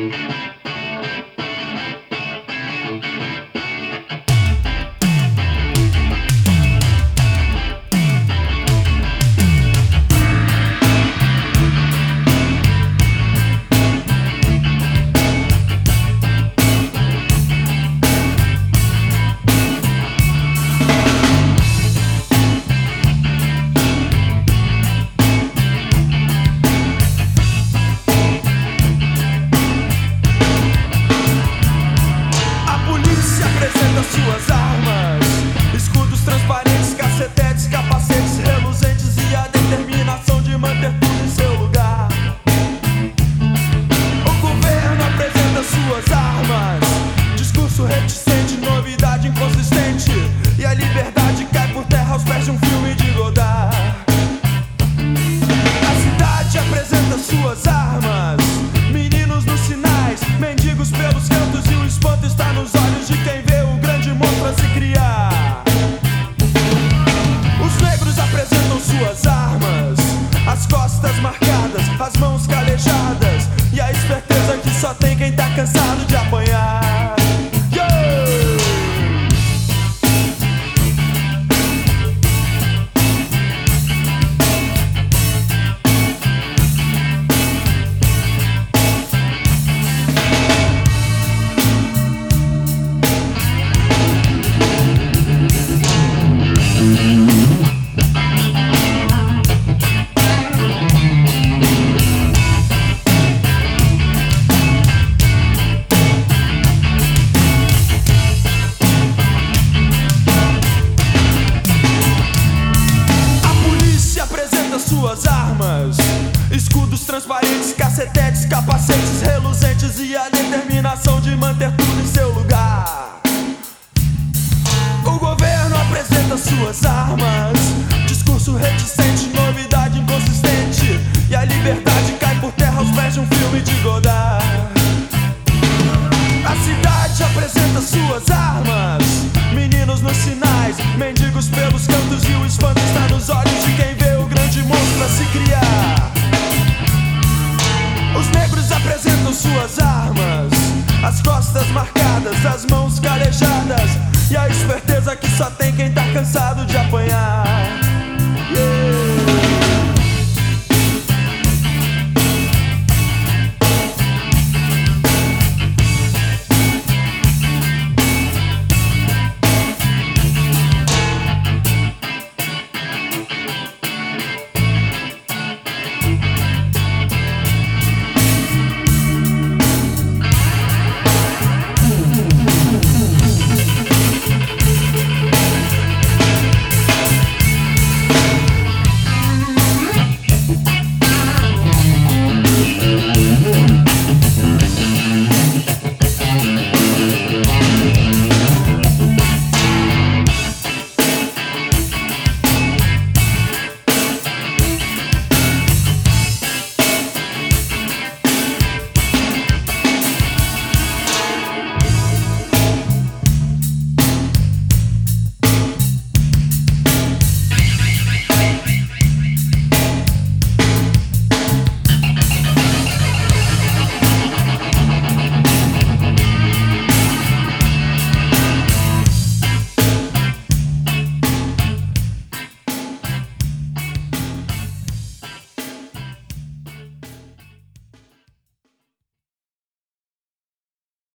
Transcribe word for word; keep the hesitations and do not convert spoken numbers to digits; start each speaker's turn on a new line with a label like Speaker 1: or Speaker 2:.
Speaker 1: Suas armas, escudos transparentes, cacetetes, capacetes reluzentes e a determinação de manter tudo em seu lugar. O governo apresenta suas armas, discurso reticente, novidade inconsistente, e a liberdade cai por terra aos pés de um filme de Godard. A cidade apresenta suas armas, meninos nos sinais, mendigos pelos cantos, e o espanto está nos olhos de quem vê o grande monstro a se criar. Os negros apresentam suas armas, as costas marcadas, as mãos calejadas, e a esperteza que só tem quem tá cansado de apanhar. Suas armas, escudos transparentes, cacetetes, capacetes reluzentes e a determinação de manter tudo em seu lugar. O governo apresenta suas armas, discurso reticente, novidade inconsistente, e a liberdade cai por terra aos pés de um filme de Godard. A cidade apresenta suas armas, meninos nos sinais, mendigos pelos cantos, e o espanto está nos olhos de quem vê o grande monstro a se criar. Os negros apresentam suas armas, as costas marcadas, as mãos calejadas, e a esperteza que só tem quem tá cansado de apanhar.